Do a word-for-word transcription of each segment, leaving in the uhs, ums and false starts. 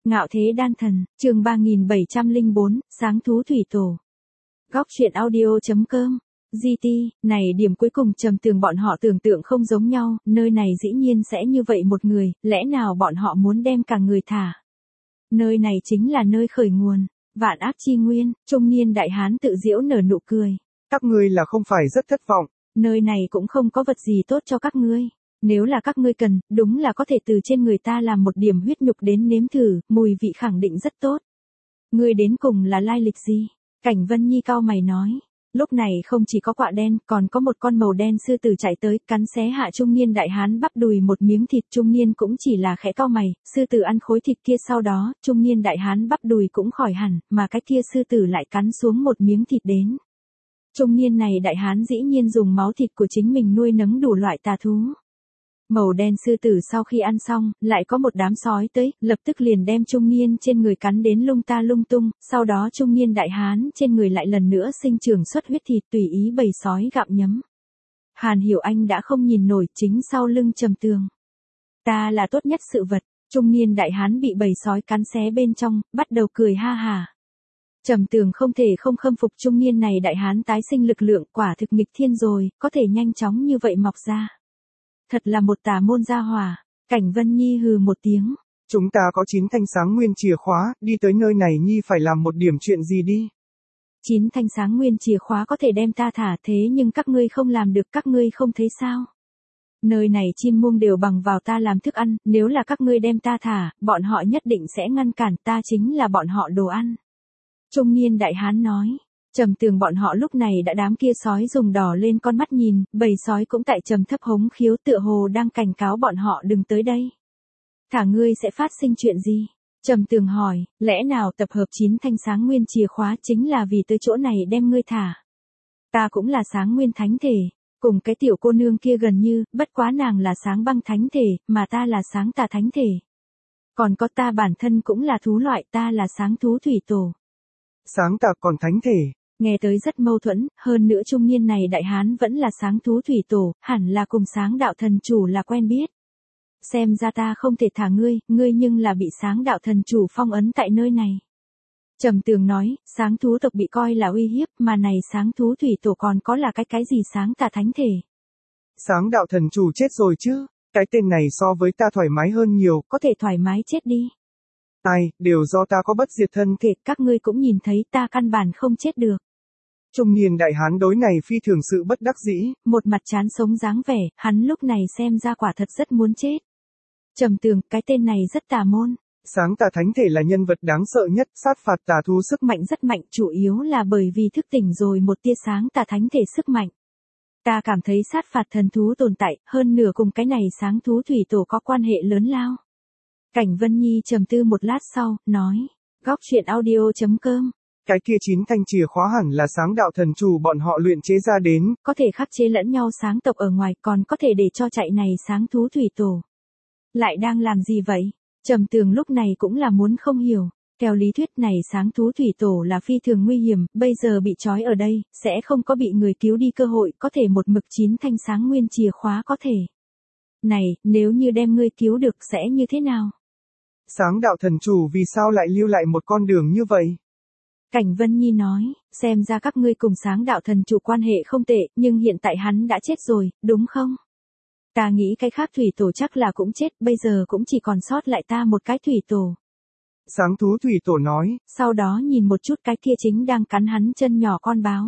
Ngạo thế đan thần, chương ba nghìn bảy trăm lẻ bốn, sáng thú thủy tổ. Góc truyện audio.com. giê tê, này điểm cuối cùng Trầm Tường bọn họ tưởng tượng không giống nhau, nơi này dĩ nhiên sẽ như vậy một người, lẽ nào bọn họ muốn đem cả người thả. Nơi này chính là nơi khởi nguồn, vạn ác chi nguyên, trung niên đại hán tự giễu nở nụ cười. Các ngươi là không phải rất thất vọng. Nơi này cũng không có vật gì tốt cho các ngươi. Nếu là các ngươi cần, đúng là có thể từ trên người ta làm một điểm huyết nhục đến nếm thử, mùi vị khẳng định rất tốt. Ngươi đến cùng là lai lịch gì? Cảnh Vân Nhi cau mày nói. Lúc này không chỉ có quạ đen, còn có một con màu đen sư tử chạy tới, cắn xé hạ trung niên đại hán bắp đùi một miếng thịt. Trung niên cũng chỉ là khẽ cau mày, sư tử ăn khối thịt kia sau đó, trung niên đại hán bắp đùi cũng khỏi hẳn, mà cái kia sư tử lại cắn xuống một miếng thịt đến. Trung niên này đại hán dĩ nhiên dùng máu thịt của chính mình nuôi nấng đủ loại tà thú. Màu đen sư tử sau khi ăn xong, lại có một đám sói tới, lập tức liền đem trung niên trên người cắn đến lung ta lung tung, sau đó trung niên đại hán trên người lại lần nữa sinh trưởng xuất huyết thịt tùy ý bầy sói gặm nhấm. Hàn Hiểu Anh đã không nhìn nổi chính sau lưng Trầm Tường. Ta là tốt nhất sự vật, trung niên đại hán bị bầy sói cắn xé bên trong, bắt đầu cười ha hà. Trầm Tường không thể không khâm phục trung niên này đại hán tái sinh lực lượng, quả thực nghịch thiên rồi, có thể nhanh chóng như vậy mọc ra. Thật là một tà môn gia hỏa. Cảnh Vân Nhi hừ một tiếng. Chúng ta có chín thanh sáng nguyên chìa khóa, đi tới nơi này Nhi phải làm một điểm chuyện gì đi. Chín thanh sáng nguyên chìa khóa có thể đem ta thả, thế nhưng các ngươi không làm được, các ngươi không thấy sao? Nơi này chim muông đều bằng vào ta làm thức ăn, nếu là các ngươi đem ta thả, bọn họ nhất định sẽ ngăn cản, ta chính là bọn họ đồ ăn. Trung niên đại hán nói. Trầm Tường bọn họ lúc này đã đám kia sói dùng đỏ lên con mắt nhìn, bầy sói cũng tại trầm thấp hống khiếu tựa hồ đang cảnh cáo bọn họ đừng tới đây. Thả ngươi sẽ phát sinh chuyện gì? Trầm Tường hỏi, lẽ nào tập hợp chín thanh sáng nguyên chìa khóa chính là vì tới chỗ này đem ngươi thả? Ta cũng là sáng nguyên thánh thể, cùng cái tiểu cô nương kia gần như, bất quá nàng là sáng băng thánh thể, mà ta là sáng tà thánh thể. Còn có ta bản thân cũng là thú loại, ta là sáng thú thủy tổ. Sáng tà còn thánh thể. Nghe tới rất mâu thuẫn, hơn nữa trung niên này đại hán vẫn là sáng thú thủy tổ, hẳn là cùng sáng đạo thần chủ là quen biết. Xem ra ta không thể thả ngươi, ngươi nhưng là bị sáng đạo thần chủ phong ấn tại nơi này. Trầm Tường nói, sáng thú tộc bị coi là uy hiếp, mà này sáng thú thủy tổ còn có là cái cái gì sáng tà thánh thể. Sáng đạo thần chủ chết rồi chứ, cái tên này so với ta thoải mái hơn nhiều. Có thể thoải mái chết đi. Ai, đều do ta có bất diệt thân. Kể các ngươi cũng nhìn thấy ta căn bản không chết được. Trung niên đại hán đối này phi thường sự bất đắc dĩ. Một mặt chán sống dáng vẻ, hắn lúc này xem ra quả thật rất muốn chết. Trầm Tường, cái tên này rất tà môn. Sáng tà thánh thể là nhân vật đáng sợ nhất, sát phạt tà thú sức mạnh rất mạnh, chủ yếu là bởi vì thức tỉnh rồi một tia sáng tà thánh thể sức mạnh. Ta cảm thấy sát phạt thần thú tồn tại, hơn nửa cùng cái này sáng thú thủy tổ có quan hệ lớn lao. Cảnh Vân Nhi trầm tư một lát sau, nói, góc truyện audio.com. Cái kia chín thanh chìa khóa hẳn là sáng đạo thần chủ bọn họ luyện chế ra đến. Có thể khắc chế lẫn nhau sáng tộc ở ngoài, còn có thể để cho chạy này sáng thú thủy tổ. Lại đang làm gì vậy? Trầm Tường lúc này cũng là muốn không hiểu. Theo lý thuyết này sáng thú thủy tổ là phi thường nguy hiểm, bây giờ bị trói ở đây, sẽ không có bị người cứu đi cơ hội, có thể một mực chín thanh sáng nguyên chìa khóa có thể. Này, nếu như đem ngươi cứu được sẽ như thế nào? Sáng đạo thần chủ vì sao lại lưu lại một con đường như vậy? Cảnh Vân Nhi nói, xem ra các ngươi cùng sáng đạo thần chủ quan hệ không tệ, nhưng hiện tại hắn đã chết rồi, đúng không? Ta nghĩ cái khác thủy tổ chắc là cũng chết, bây giờ cũng chỉ còn sót lại ta một cái thủy tổ. Sáng thú thủy tổ nói. Sau đó nhìn một chút cái kia chính đang cắn hắn chân nhỏ con báo.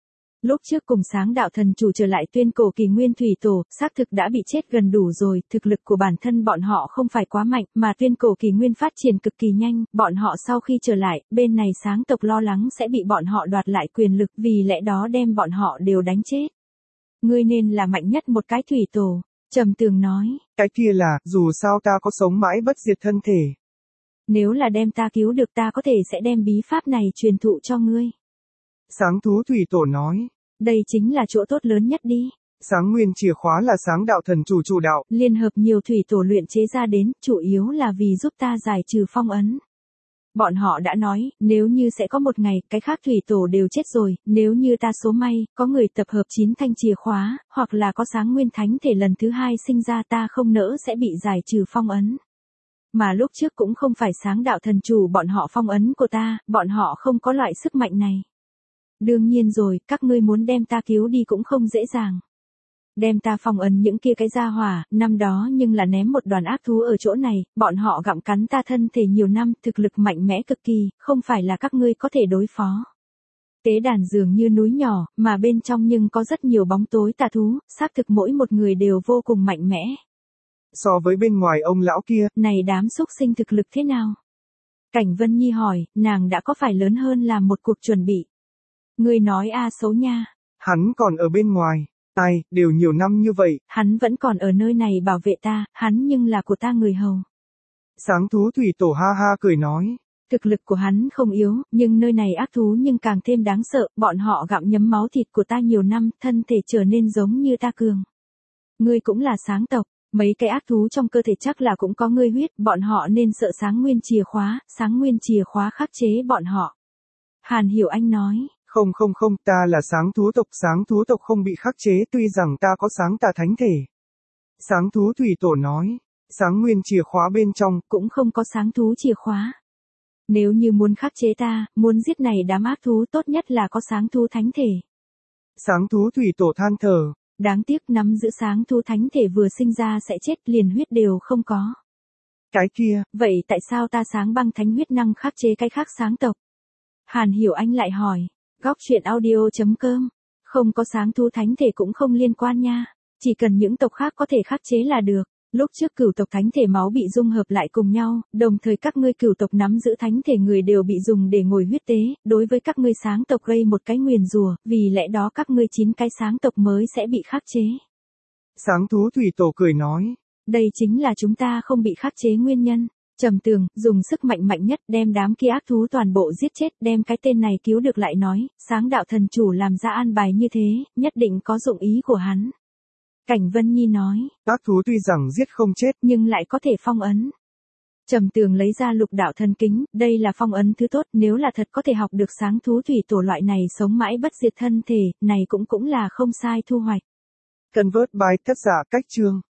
Lúc trước cùng sáng đạo thần chủ trở lại tuyên cổ kỳ nguyên thủy tổ, xác thực đã bị chết gần đủ rồi, thực lực của bản thân bọn họ không phải quá mạnh, mà tuyên cổ kỳ nguyên phát triển cực kỳ nhanh, bọn họ sau khi trở lại, bên này sáng tộc lo lắng sẽ bị bọn họ đoạt lại quyền lực, vì lẽ đó đem bọn họ đều đánh chết. Ngươi nên là mạnh nhất một cái thủy tổ, Trầm Tường nói. Cái kia là, dù sao ta có sống mãi bất diệt thân thể. Nếu là đem ta cứu được ta có thể sẽ đem bí pháp này truyền thụ cho ngươi. Sáng thú thủy tổ nói. Đây chính là chỗ tốt lớn nhất đi. Sáng nguyên chìa khóa là sáng đạo thần chủ chủ đạo. Liên hợp nhiều thủy tổ luyện chế ra đến, chủ yếu là vì giúp ta giải trừ phong ấn. Bọn họ đã nói, nếu như sẽ có một ngày, cái khác thủy tổ đều chết rồi, nếu như ta số may, có người tập hợp chín thanh chìa khóa, hoặc là có sáng nguyên thánh thể lần thứ hai sinh ra ta không nỡ sẽ bị giải trừ phong ấn. Mà lúc trước cũng không phải sáng đạo thần chủ bọn họ phong ấn của ta, bọn họ không có loại sức mạnh này. Đương nhiên rồi, các ngươi muốn đem ta cứu đi cũng không dễ dàng. Đem ta phong ấn những kia cái gia hỏa, năm đó nhưng là ném một đoàn ác thú ở chỗ này, bọn họ gặm cắn ta thân thể nhiều năm, thực lực mạnh mẽ cực kỳ, không phải là các ngươi có thể đối phó. Tế đàn dường như núi nhỏ, mà bên trong nhưng có rất nhiều bóng tối tà thú, xác thực mỗi một người đều vô cùng mạnh mẽ. So với bên ngoài ông lão kia, này đám xúc sinh thực lực thế nào? Cảnh Vân Nhi hỏi, nàng đã có phải lớn hơn làm một cuộc chuẩn bị? Ngươi nói a xấu nha. Hắn còn ở bên ngoài, ai, đều nhiều năm như vậy. Hắn vẫn còn ở nơi này bảo vệ ta, hắn nhưng là của ta người hầu. Sáng thú thủy tổ ha ha cười nói. Thực lực của hắn không yếu, nhưng nơi này ác thú nhưng càng thêm đáng sợ, bọn họ gặm nhấm máu thịt của ta nhiều năm, thân thể trở nên giống như ta cường. Ngươi cũng là sáng tộc, mấy cái ác thú trong cơ thể chắc là cũng có ngươi huyết, bọn họ nên sợ sáng nguyên chìa khóa, sáng nguyên chìa khóa khắc chế bọn họ. Hàn Hiểu Anh nói. Không không không, ta là sáng thú tộc, sáng thú tộc không bị khắc chế tuy rằng ta có sáng tà thánh thể. Sáng thú thủy tổ nói, sáng nguyên chìa khóa bên trong, cũng không có sáng thú chìa khóa. Nếu như muốn khắc chế ta, muốn giết này đám ác thú tốt nhất là có sáng thú thánh thể. Sáng thú thủy tổ than thở. Đáng tiếc nắm giữ sáng thú thánh thể vừa sinh ra sẽ chết liền huyết đều không có. Cái kia, vậy tại sao ta sáng băng thánh huyết năng khắc chế cái khác sáng tộc? Hàn Hiểu Anh lại hỏi, góc truyện audio chấm com, không có sáng thú thánh thể cũng không liên quan nha, chỉ cần những tộc khác có thể khắc chế là được. Lúc trước cửu tộc thánh thể máu bị dung hợp lại cùng nhau, đồng thời các ngươi cửu tộc nắm giữ thánh thể người đều bị dùng để ngồi huyết tế, đối với các ngươi sáng tộc gây một cái nguyền rủa, vì lẽ đó các ngươi chín cái sáng tộc mới sẽ bị khắc chế. Sáng thú thủy tổ cười nói, đây chính là chúng ta không bị khắc chế nguyên nhân. Trầm Tường, dùng sức mạnh mạnh nhất đem đám kia ác thú toàn bộ giết chết, đem cái tên này cứu được lại nói, sáng đạo thần chủ làm ra an bài như thế, nhất định có dụng ý của hắn. Cảnh Vân Nhi nói, ác thú tuy rằng giết không chết, nhưng lại có thể phong ấn. Trầm Tường lấy ra lục đạo thần kính, đây là phong ấn thứ tốt, nếu là thật có thể học được sáng thú thủy tổ loại này sống mãi bất diệt thân thể, này cũng cũng là không sai thu hoạch. Convert by tác giả Cách Chương.